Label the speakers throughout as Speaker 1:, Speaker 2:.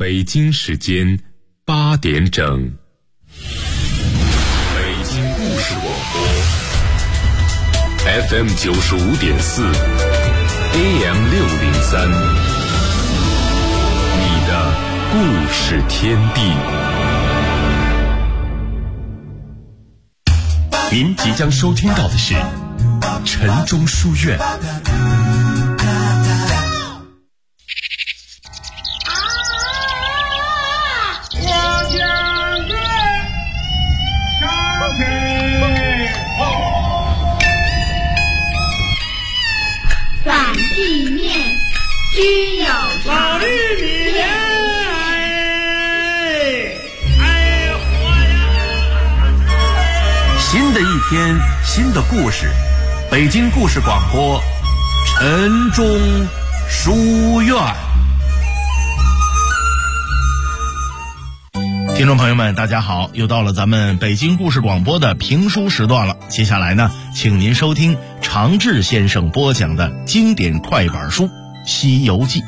Speaker 1: 北京时间8点整。北京故事广播 FM 95.4 AM 603，你的故事天地。您即将收听到的是晨钟书院。
Speaker 2: 反地面居有常，
Speaker 3: 绿米莲，
Speaker 4: 新的一天，新的故事，北京故事广播，晨钟书院。听众朋友们，大家好，又到了咱们北京故事广播的评书时段了。接下来呢，请您收听常志先生播讲的经典快板书《西游记》。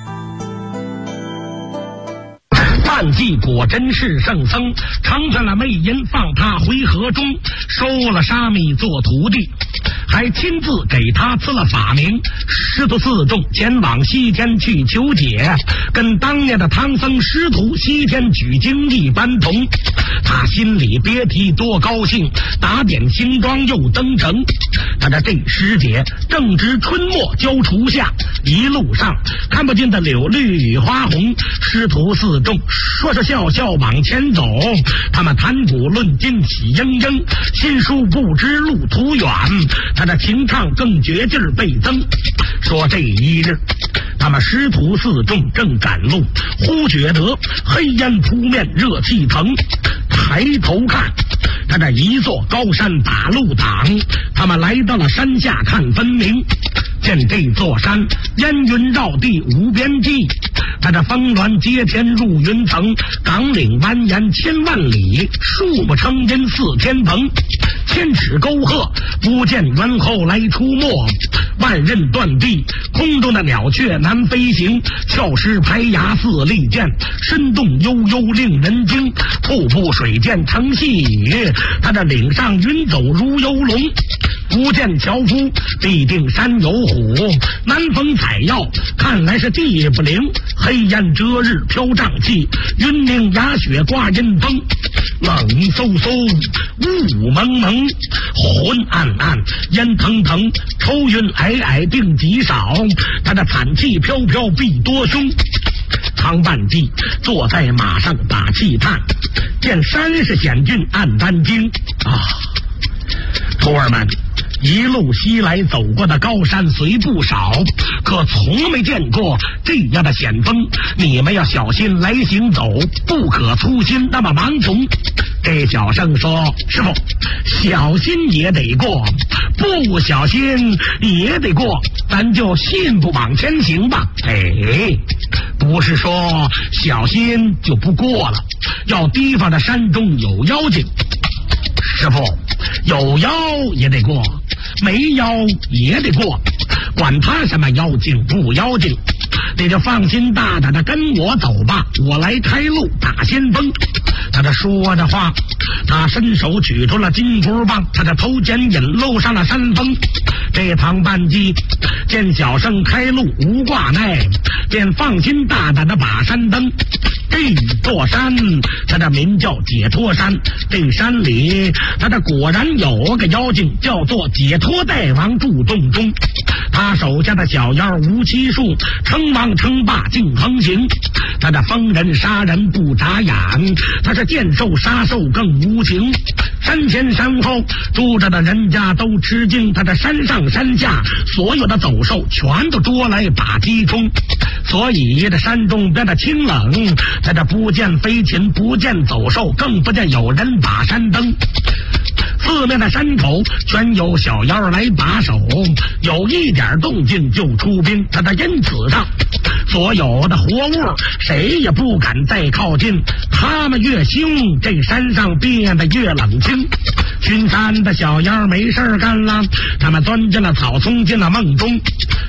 Speaker 5: 范济果真是圣僧，成全了魅音，放他回河中，收了沙弥做徒弟，还亲自给他赐了法名。师徒四众前往西天去求解，跟当年的唐僧师徒西天取经一般同。他心里别提多高兴，打点行装又登城。他这时节正值春末交初夏，一路上看不见的柳绿与花红，师徒四众说说笑笑往前走，他们谈古论今喜盈盈，心书不知路途远，他的情唱更绝劲儿倍增。说这一日他们师徒四众正赶路，忽觉得黑烟扑面，热气腾，抬头看，他这一座高山把路挡，他们来到了山下看分明，见这座山烟云绕地无边际，他这峰峦接天入云层，岗岭蜿蜒千万里，树木成荫似天棚，千尺沟壑不见猿猴来出没，万仞断壁空中的鸟雀难飞行，峭石排崖似利剑，深洞悠悠令人惊，瀑布水溅成细雨，他这岭上云走如游龙，不见樵夫必定山有虎，南风采药看来是地不灵，黑烟遮日飘瘴气，云凝崖雪挂阴风，冷飕飕雾蒙蒙，昏暗暗烟腾腾，愁云霭霭定极少，他的惨气飘飘必多凶。唐半记坐在马上打气叹，见山势险峻暗担惊啊！徒儿们，一路西来走过的高山虽不少，可从没见过这样的险峰，你们要小心来行走，不可粗心那么盲从。这小生说，师傅，小心也得过，不小心也得过，咱就信步往前行吧。不是说小心就不过了，要提防着山中有妖精。师傅，有妖也得过，没妖也得过，管他什么妖精不妖精，你就放心大胆的跟我走吧，我来开路打先锋。他这说着话，他伸手取出了金箍棒，他这头剪引露上了山峰。这唐半记见小生开路无挂碍，便放心大胆的把山登。这座山他这名叫解脱山，这山里他这果然有个妖精，叫做解脱大王住洞中。他手下的小妖无七数，称王称霸尽横行，他这疯人杀人不眨眼，他这见兽杀兽更无情。山前山后住着的人家都吃惊，他这山上山下所有的走兽全都捉来把鸡冲，所以这山中边的清冷，他这不见飞禽，不见走兽，更不见有人把山登。四面的山口全有小妖来把守，有一点动静就出兵，他的因此上所有的活物谁也不敢再靠近，他们越凶，这山上变得越冷清。巡山的小妖没事干了，他们钻进了草丛，进了梦中。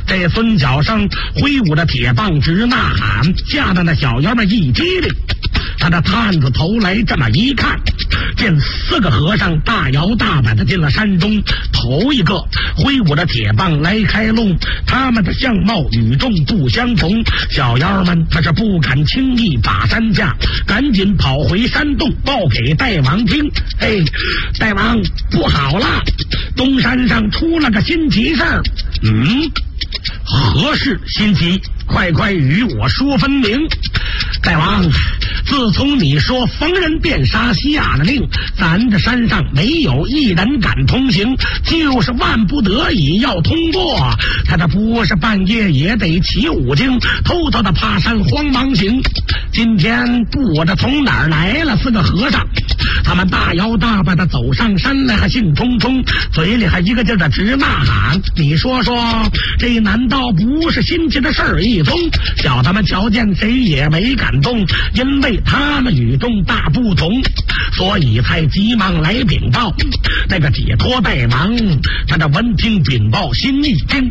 Speaker 5: 这孙小生挥舞着铁棒直呐喊，吓得那小妖们一激灵。他的探子头来这么一看，见4个和尚大摇大摆的进了山中。头一个挥舞着铁棒来开路，他们的相貌与众不相同。小妖们他是不敢轻易把山下，赶紧跑回山洞报给大王听。哎，大王不好了，东山上出了个新奇事儿。何事新奇？快与我说分明。大王，自从你说逢人便杀下了令，咱这山上没有一人敢通行，就是万不得已要通过，他这不是半夜也得起5更，偷偷的爬山慌忙行。今天不知从哪儿来了4个和尚，他们大摇大摆的走上山来，还兴冲冲，嘴里还一个劲儿的直呐喊。你说说，这难道不是新奇的事儿一宗？小他们瞧见谁也没敢动，因为他们与众大不同，所以才急忙来禀报。那个解脱大王他这闻听禀报，心一惊，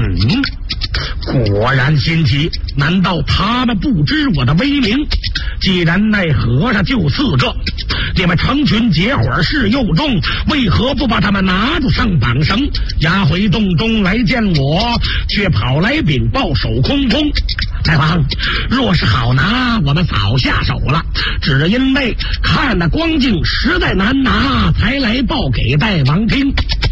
Speaker 5: 果然新奇，难道他们不知我的威名？既然那和尚就4个，你们成群结伙事又重，为何不把他们拿住上绑绳，押回洞中来见我，却跑来禀报手空空？大王，若是好拿，我们早下手了，只因为看那光景实在难拿，才来报给大王听。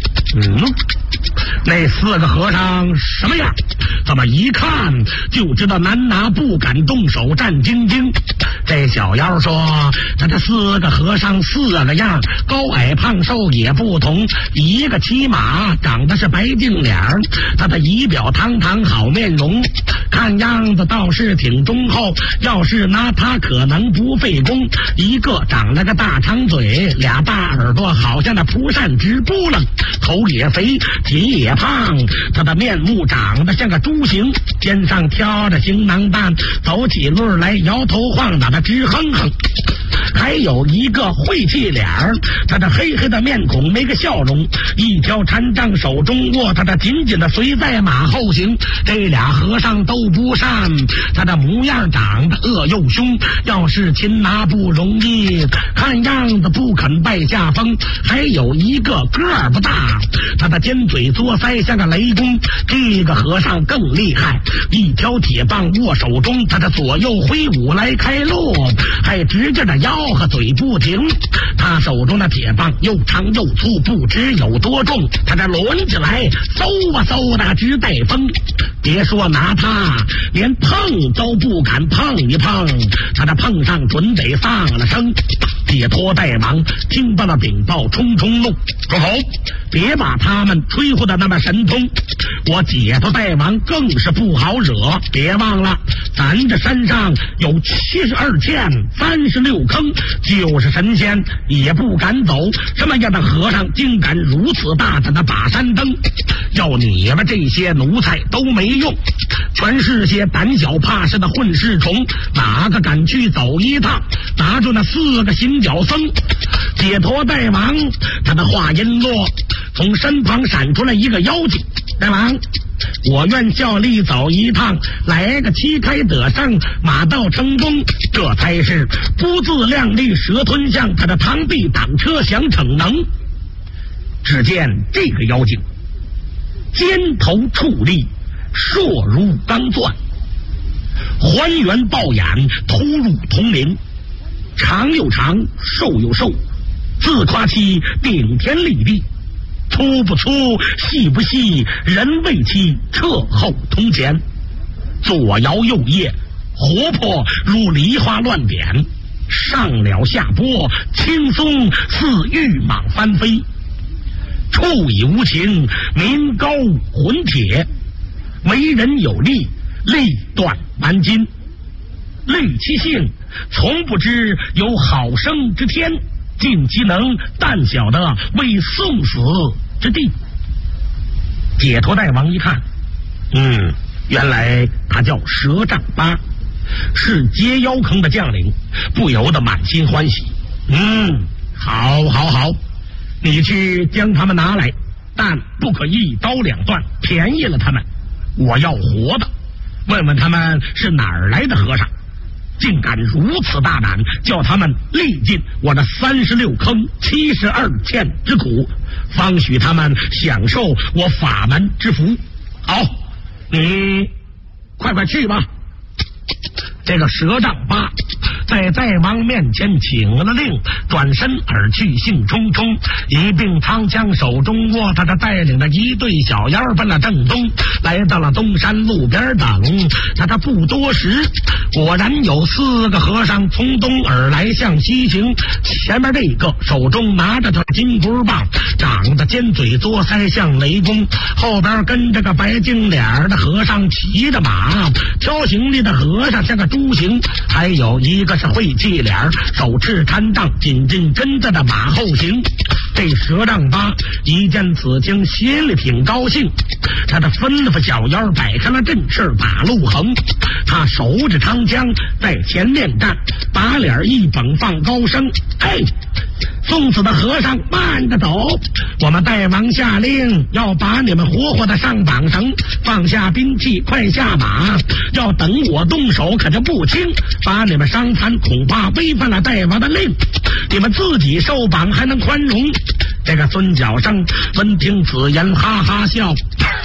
Speaker 5: 那4个和尚什么样？怎么一看就知道难拿，不敢动手，战兢兢。这小妖说，他这4个和尚4个样，高矮胖瘦也不同，一个骑马，长得是白净脸，他的仪表堂堂好面容，看样子倒是挺忠厚，要是拿他可能不费工。一个长了个大长嘴，2大耳朵好像那蒲扇直扑棱，头也肥体也胖，他的面目长得像个猪形，肩上挑着行囊担，走起路来摇头晃脑的直哼哼。还有一个晦气脸儿，他的黑黑的面孔没个笑容，一条禅杖手中握，他的紧紧的随在马后行。这俩和尚都不善，他的模样长得恶又凶，要是擒拿不容易，看样子不肯败下风。还有一个个儿不大，他的尖嘴作腮像个雷公。这个和尚更厉害，一条铁棒握手中，他的左右挥舞来开路，还直着的腰和嘴不停。他手中的铁棒又长又粗，不知有多重，他这抡起来嗖啊嗖的直带风。别说拿他，连碰都不敢碰一碰，他这碰上准得丧了生。解脱大王听到了禀报，冲冲怒，住口！别把他们吹呼的那么神通，我解脱大王更是不好惹。别忘了，咱这山上有72涧36坑，就是神仙也不敢走。什么样的和尚竟敢如此大胆的把山登？要你们这些奴才都没用，全是些胆小怕事的混世虫，哪个敢去走一趟？拿住那4个行脚僧。解脱大王他的话音落，从身旁闪出来一个妖精。大王，我愿效力走一趟，来个旗开得胜，马到成功，这才是不自量力，蛇吞象，他的螳臂挡车想逞能。只见这个妖精尖头矗立，硕如钢钻，环圆抱眼，突入铜铃，长又长，瘦又瘦，自夸其顶天立地，粗不粗，细不细，人未期，彻后通前，左摇右曳，活泼如梨花乱点，上了下拨，轻松似玉蟒翻飞，处以无情，民高魂铁，为人有力，力断蛮筋，虑其性，从不知有好生之天，尽其能，但晓得为送死之地。解脱大王一看，原来他叫蛇杖八，是接妖坑的将领，不由得满心欢喜。好，你去将他们拿来，但不可一刀两断，便宜了他们。 我要活的，问问他们是哪儿来的和尚，竟敢如此大胆，叫他们历尽我的36坑72堑之苦，方许他们享受我法门之福。好，你快去吧。这个蛇杖八在寨王面前请了令，转身而去，兴冲冲，一并长枪手中握，他带领着一队小妖奔了正东，来到了东山路边等。他不多时，果然有4个和尚从东而来向西行，前面这个手中拿着条金箍棒，长得尖嘴作腮像雷公，后边跟着个白净脸的和尚骑着马，挑行李的和尚像个猪形，还有一个是晦气脸，手持禅杖，紧紧跟着的马后行。这蛇杖八一见此情，心里挺高兴，他吩咐小妖摆开了阵势，打路横。他手指长枪在前面站，把脸一绷放高声：哎，送死的和尚慢着走，我们大王下令要把你们活活的上绑绳，放下兵器，快下马，要等我动手可就不轻，把你们伤残恐怕违反了大王的令，你们自己受绑还能宽容。这个孙角生闻听此言哈哈笑，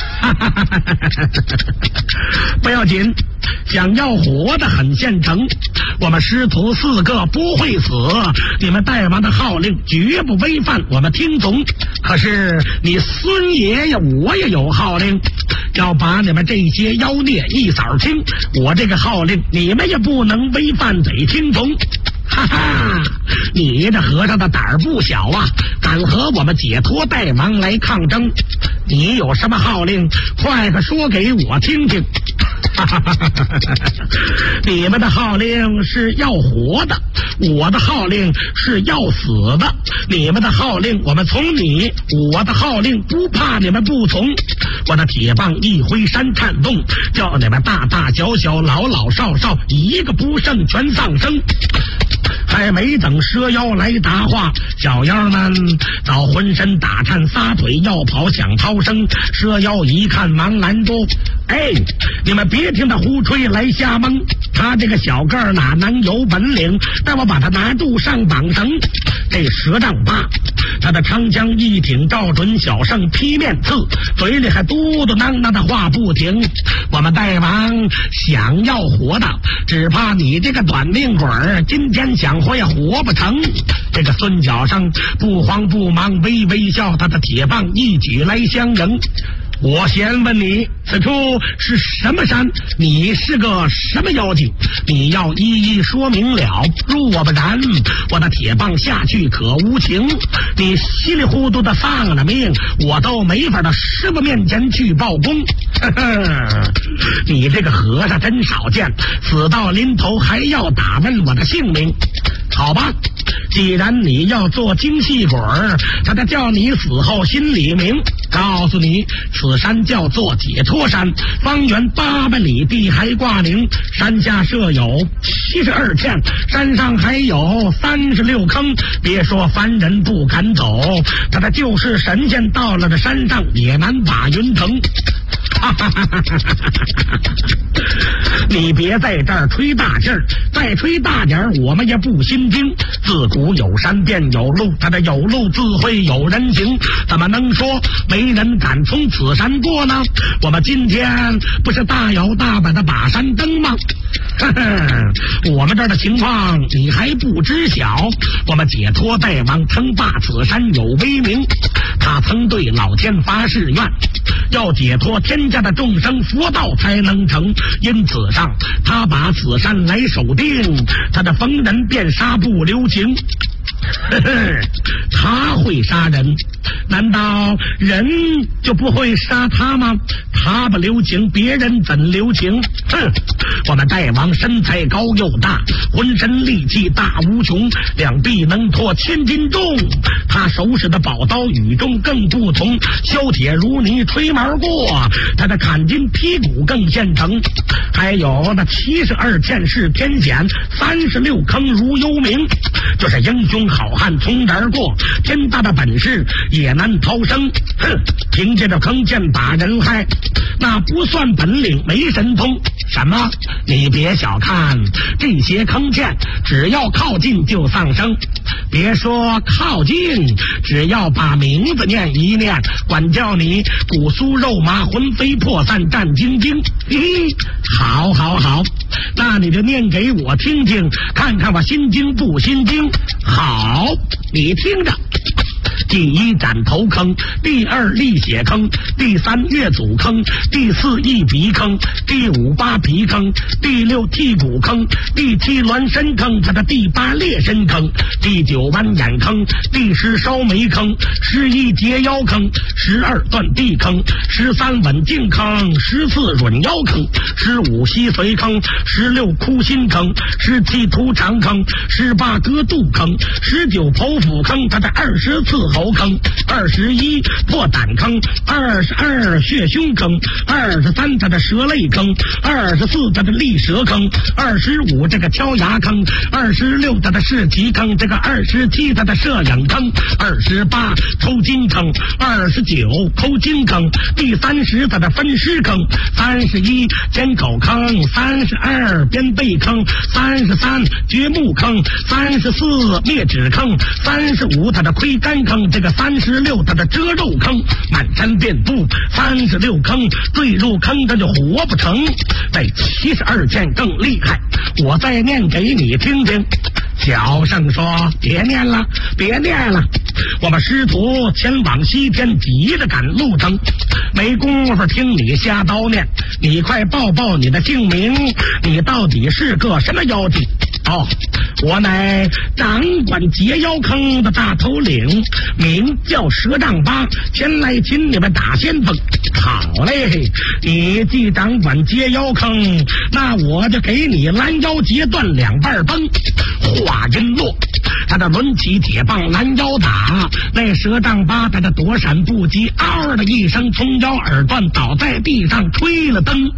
Speaker 5: 不要紧，想要活的很现成，我们师徒4个不会死，你们大王的号令绝不违反，我们听从。可是你孙爷爷我也有号令，要把你们这些妖孽一扫清，我这个号令你们也不能违反，得听从。哈哈，你这和尚的胆儿不小啊，敢和我们解脱大王来抗争，你有什么号令快个说给我听听。你们的号令是要活的，我的号令是要死的，你们的号令我们从你，我的号令不怕你们不从。我的铁棒一挥，山颤动，叫你们大大小小老老少少一个不剩全丧生。还没等蛇妖来答话，小妖们早浑身打颤，撒腿要跑想逃生。蛇妖一看忙拦住：哎，你们别听他胡吹来瞎蒙，他这个小个儿哪能有本领，待我把他拿住上绑绳。这蛇杖八他的长枪一挺，照准小圣劈面刺，嘴里还嘟嘟囔囔的话不停。我们大王想要活的，只怕你这个短命鬼儿今天想活也活不成。这个孙角生不慌不忙，微微笑，他的铁棒一举来相迎。我先问你，此处是什么山？你是个什么妖精？你要一一说明了，如我不然，我的铁棒下去可无情。你稀里糊涂的丧了命，我都没法到师傅面前去报功。你这个和尚真少见，死到临头还要打问我的姓名。好吧，既然你要做精细鬼儿，他得叫你死后心里明。告诉你，此山叫做解脱山，方圆800里地还挂名，山下设有72堑，山上还有36坑。别说凡人不敢走，他就是神仙到了这山上也难把云腾。你别在这儿吹大劲儿，再吹大点儿我们也不心惊。自古有山便有路，他的有路自会有人行，怎么能说没人敢从此山过呢？我们今天不是大摇大摆的把山登吗？我们这儿的情况你还不知晓，我们解脱大王称霸此山有威名，他曾对老天发誓愿，要解脱天下的众生，佛道才能成。因此上他把此山来守定，他的逢人便杀不留情。他会杀人，难道人就不会杀他吗？他不留情，别人怎留情？我们大王身材高又大，浑身力气大无穷，两臂能托1000斤重。他手使的宝刀与众更不同，削铁如泥吹毛过，他的砍金劈骨更现成。还有那72堑是天险，36坑如幽冥，就是英雄好汉从这儿过，天大的本事也难逃生。凭借着坑剑把人害， 那不算本领，没神通。什么？你别小看这些坑欠，只要靠近就丧生。别说靠近，只要把名字念一念，管叫你骨酥肉麻，魂飞魄散，战兢兢。嘿，好好好，那你就念给我听听，看看我心惊不心惊。好，你听着。第一斩头坑，第二沥血坑，第三月祖坑，第四一鼻坑，第五八皮坑，第六剔骨坑，第七孪身坑，它的第八裂身坑，第九弯眼坑，第10烧煤坑，11截腰坑，12断地坑，13稳静坑，14软腰坑，15吸髓坑，16枯心坑，17突肠坑，18割肚坑，19剖腹坑，它的20刺喉坑，21破胆坑，22血胸坑，23它的蛇肋坑，24它的利蛇坑，25这个敲牙坑，26它的士旗坑，这个27它的摄影坑，28抽筋坑，29抠筋坑，第30它的分尸坑，31尖口坑，32边背坑，33掘墓坑，34灭指坑，35它的亏肝坑，这个36它的遮肉坑，满山遍布36坑，坠入坑它就活不成。这72件更厉害，我再念给你听听。小圣说：“别念了，别念了，我们师徒前往西天，急着赶路程，没工夫听你瞎叨念。你快报报你的姓名，你到底是个什么妖精？”哦，我乃掌管截腰坑的大头领，名叫蛇杖八，前来请你们打先锋。好嘞，你既掌管截腰坑，那我就给你拦腰截断2半崩。话音落，他的抡起铁棒拦腰打，那蛇杖八他的躲闪不及，嗷的一声从腰耳断，倒在地上吹了灯。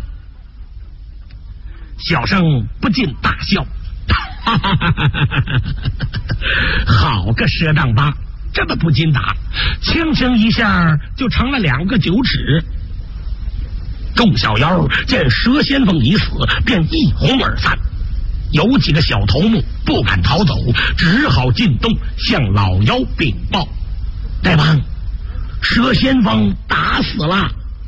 Speaker 5: 小生不禁大笑，哈哈哈哈哈！好个蛇杖八，这么不禁打，轻轻一下就成了2个9尺。众小妖见蛇先锋已死，便一哄而散。有几个小头目不敢逃走，只好进洞向老妖禀报：“大王，蛇先锋打死了。”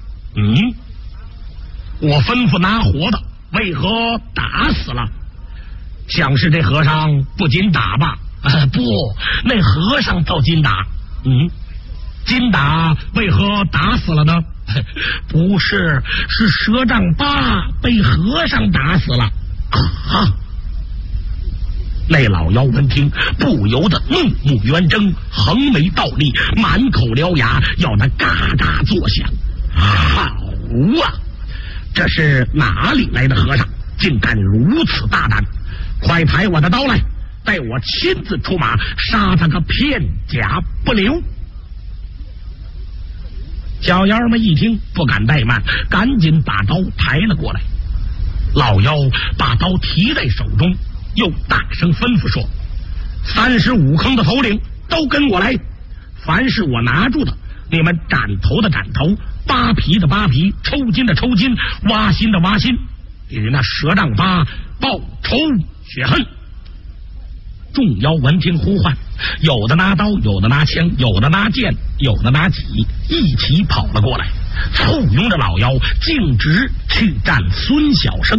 Speaker 5: 我吩咐拿活的，为何打死了？想是这和尚不禁打吧？不，那和尚倒禁打。禁打为何打死了呢？不是，是蛇杖八被和尚打死了。啊！那老妖闻听，不由得怒目圆睁，横眉倒立，满口獠牙，要那嘎嘎作响。好啊，这是哪里来的和尚，竟敢如此大胆？快抬我的刀来，待我亲自出马，杀他个片甲不留。小妖们一听，不敢怠慢，赶紧把刀抬了过来。老妖把刀提在手中，又大声吩咐说：“35坑的头领都跟我来，凡是我拿住的，你们斩头的斩头，扒皮的扒皮，抽筋的抽筋，挖心的挖心，与那蛇杖八报仇雪恨。”众妖闻听呼唤，有的拿刀，有的拿枪，有的拿剑，有的拿戟，一起跑了过来，簇拥着老妖径直去战孙小生。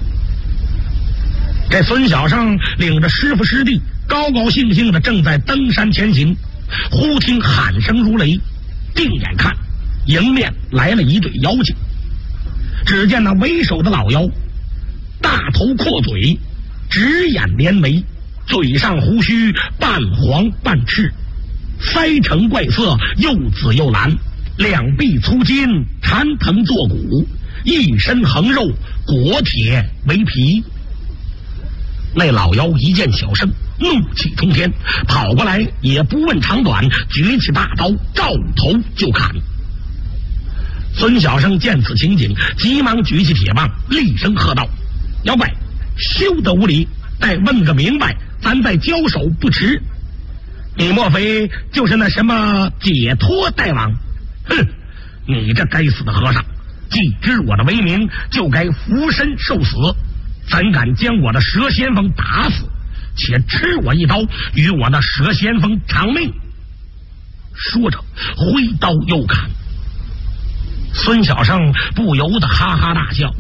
Speaker 5: 这孙小生领着师傅师弟，高高兴兴的正在登山前行，忽听喊声如雷，定眼看，迎面来了一对妖精。只见那为首的老妖，大头阔嘴，直眼连眉，嘴上胡须半黄半赤，腮呈怪色，又紫又蓝，两臂粗筋，缠藤作骨，一身横肉，裹铁为皮。那老妖一见小生，怒气冲天，跑过来也不问长短，举起大刀照头就砍。孙小生见此情景，急忙举起铁棒，厉声喝道：“妖怪，休得无礼！待问个明白，咱再交手不迟。你莫非就是那什么解脱大王？哼，你这该死的和尚， 既知我的威名，就该俯身受死，怎敢将我的佘先锋打死，且吃我一刀，与我的佘先锋偿命。说着挥刀又砍。孙小生不由得哈哈大笑，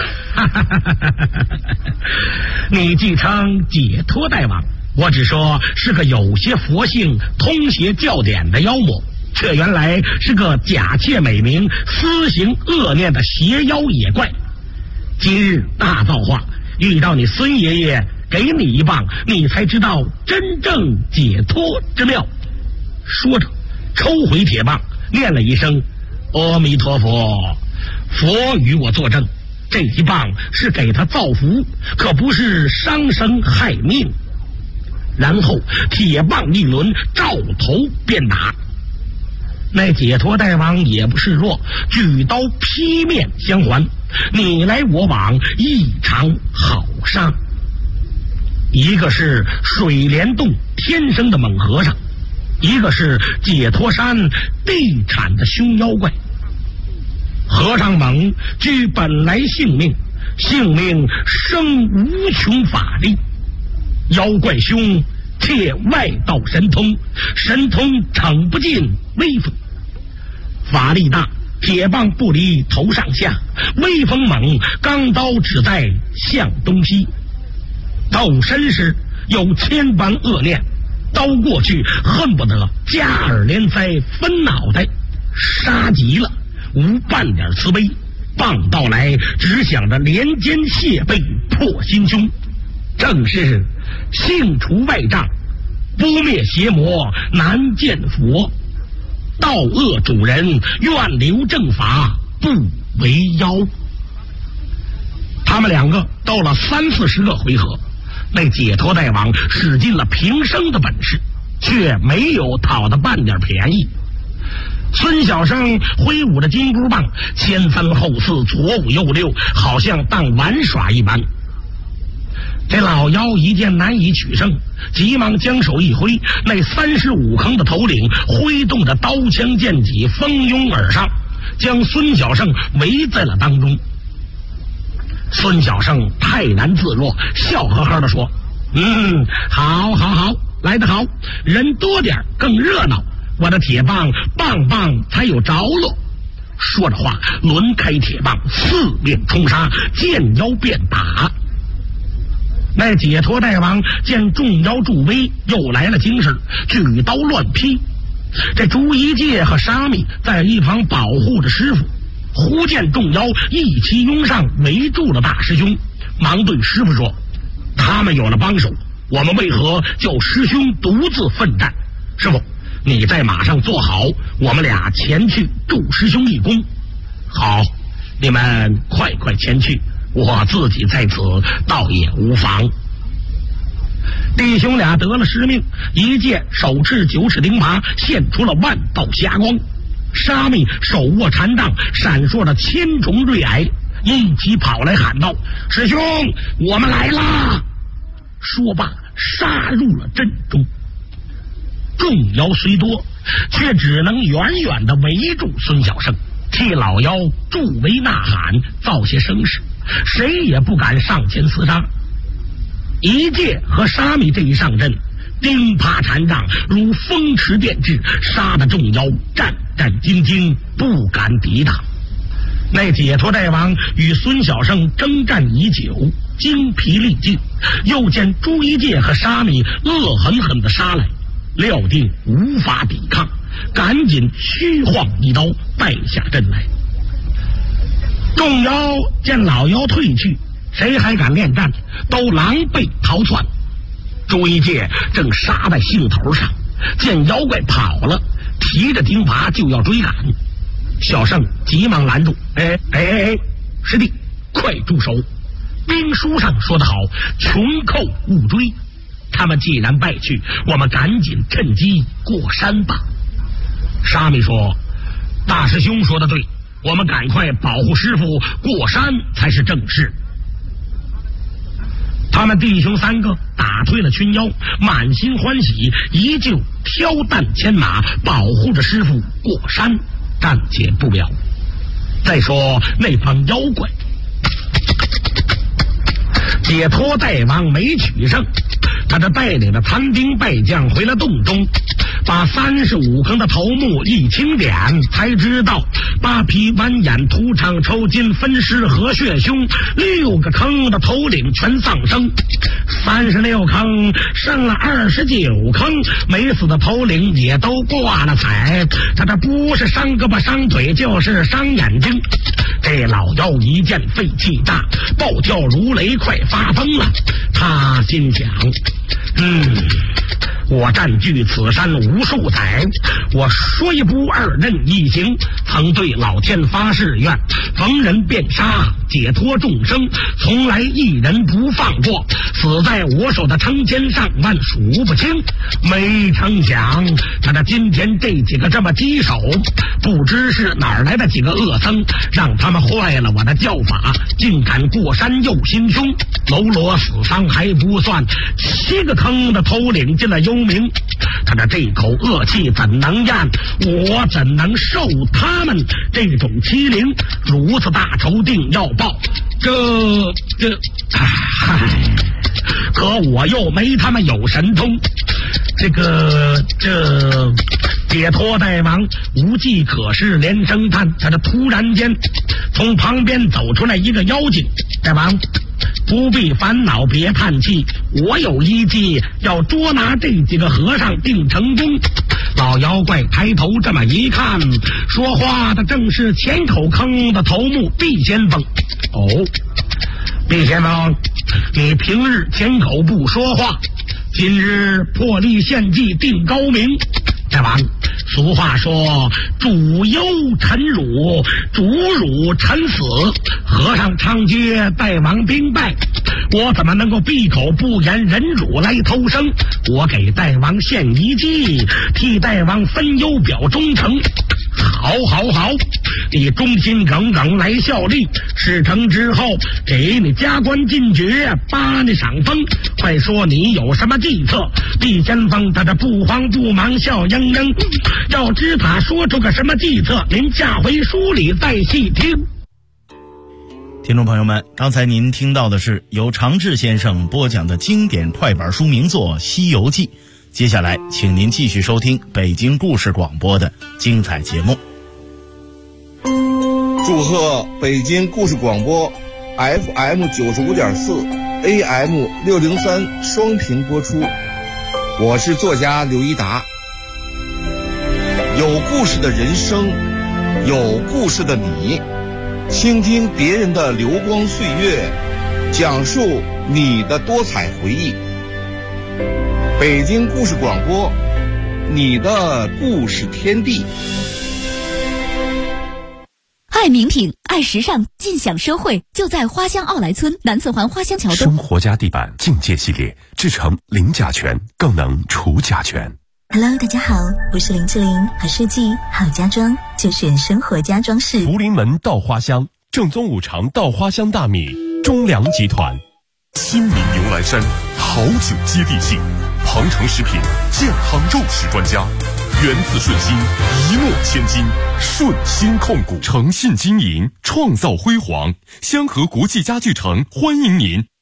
Speaker 5: 你既称解脱大王，我只说是个有些佛性、通邪教典的妖魔，却原来是个假借美名、私行恶念的邪妖野怪。今日大造化，遇到你孙爷爷，给你一棒，你才知道真正解脱之妙。说着抽回铁棒，念了一声阿弥陀佛，佛与我作证，这一棒是给他造福，可不是伤生害命。然后铁棒一轮，照头便打。那解脱大王也不示弱，举刀劈面相还，你来我往，一场好杀。一个是水帘洞天生的猛和尚，一个是解脱山地产的凶妖怪。和尚猛据本来性命，性命生无穷法力；妖怪凶且外道神通，神通逞不尽威风。法力大，铁棒不离头上下；威风猛，钢刀只在向东西。斗身时有千般恶念，刀过去恨不得加耳连腮分脑袋，杀极了无半点慈悲，棒到来只想着连肩卸背破心胸。正是性除外障，不灭邪魔难见佛，道恶主人愿留正法，不为妖。他们两个斗了30-40个回合，那解脱大王使尽了平生的本事，却没有讨得半点便宜。孙小生挥舞着金箍棒，前三后四，左五右六，好像当玩耍一般。这老妖一见难以取胜，急忙将手一挥，那35坑的头领挥动着刀枪剑戟，蜂拥而上，将孙小生围在了当中。孙小生泰然自若，笑呵呵地说：好好好，来得好，人多点更热闹，我的铁棒棒棒才有着落。说着话，抡开铁棒，四面冲杀，见妖便打。那解脱大王见众妖助威，又来了精神，举刀乱劈。这朱一介和沙弥在一旁保护着师傅，忽见众妖一齐拥上，围住了大师兄，忙对师傅说：他们有了帮手，我们为何叫师兄独自奋战？师傅，你在马上坐好，我们俩前去助师兄一功。好，你们快快前去，我自己在此倒也无妨。弟兄俩得了师命，一介手持9尺钉耙，现出了万道霞光。沙弥手握禅杖，闪烁着千重锐霭，一起跑来喊道：师兄，我们来啦！说罢杀入了阵中。众妖虽多，却只能远远地围住孙小生，替老妖助威呐喊，造些声势，谁也不敢上前厮杀。一介和沙弥这一上阵，钉耙禅杖如风驰电掣，杀得众妖战战兢兢，不敢抵挡。那解脱大王与孙小生征战已久，精疲力尽，又见朱一介和沙弥恶狠狠地杀来，料定无法抵抗，赶紧虚晃一刀败下阵来。众妖见老妖退去，谁还敢恋战，都狼狈逃窜。朱一介正杀在兴头上，见妖怪跑了，提着钉耙就要追赶。小圣急忙拦住：师弟，快住手！兵书上说得好，穷寇勿追。他们既然败去，我们赶紧趁机过山吧。沙弥说：大师兄说得对，我们赶快保护师傅过山才是正事。他们弟兄3个打退了群妖，满心欢喜，依旧挑担牵马，保护着师傅过山，暂且不表。 再说那帮妖怪，解脱大王没取胜，他这带领着残兵败将回了洞中，把35坑的头目一清点，才知道8匹弯眼屠场抽筋分尸和血凶，6个坑的头领全丧生，36坑剩了29坑，没死的头领也都挂了彩。他这不是伤胳膊伤腿，就是伤眼睛。这老妖一见肺气大，暴跳如雷，快发疯了。他心想，我占据此山无数载，我说一不二，任一行，曾对老天发誓愿，逢人便杀，解脱众生，从来一人不放过。死在我手的成千上万数不清，没成想他的今天这几个这么棘手，不知是哪儿来的几个恶僧，让他们坏了我的教法，竟敢过山又行凶。喽啰死伤还不算，7个坑的头领进了幽冥，他的这口恶气怎能咽？我怎能受他们这种欺凌？如此大仇定要报，可我又没他们有神通。解脱大王无计可施，连声叹。他这突然间从旁边走出来一个妖精，大王不必烦恼，别叹气，我有一计，要捉拿这几个和尚定成功。老妖怪抬头这么一看，说话的正是前口坑的头目毕先锋。毕先锋，你平日前口不说话，今日破例献计定高明。大王，俗话说主忧臣辱，主辱臣死，和尚猖獗，大王兵败，我怎么能够闭口不言忍辱来偷生？我给大王献一计，替大王分忧表忠诚。好，你忠心耿耿来效力，事成之后给你加官进爵，扒你赏封。快说你有什么计策？毕先锋他这不慌不忙笑盈盈，要知他说出个什么计策，您下回书里再细听。
Speaker 4: 听众朋友们，刚才您听到的是由常志先生播讲的经典快板书名作《西游记》，接下来请您继续收听北京故事广播的精彩节目。
Speaker 3: 祝贺北京故事广播 FM 95.4 AM 603双频播出，我是作家刘一达。有故事的人生，有故事的你，倾听别人的流光岁月，讲述你的多彩回忆。北京故事广播，你的故事天地。
Speaker 6: 爱名品，爱时尚，尽享奢惠，就在花乡奥莱村南四环花乡桥东。
Speaker 1: 生活家地板境界系列，制成零甲醛，更能除甲醛。
Speaker 6: Hello， 大家好，我是林志玲，好设计好家装就选生活家装饰。
Speaker 1: 福临门稻花香，正宗五常稻花香大米，中粮集团。新民牛栏山，好酒接地气。鹏程食品健康肉食专家，源自顺心，一诺千金，顺心控股，诚信经营，创造辉煌。香河国际家具城欢迎您。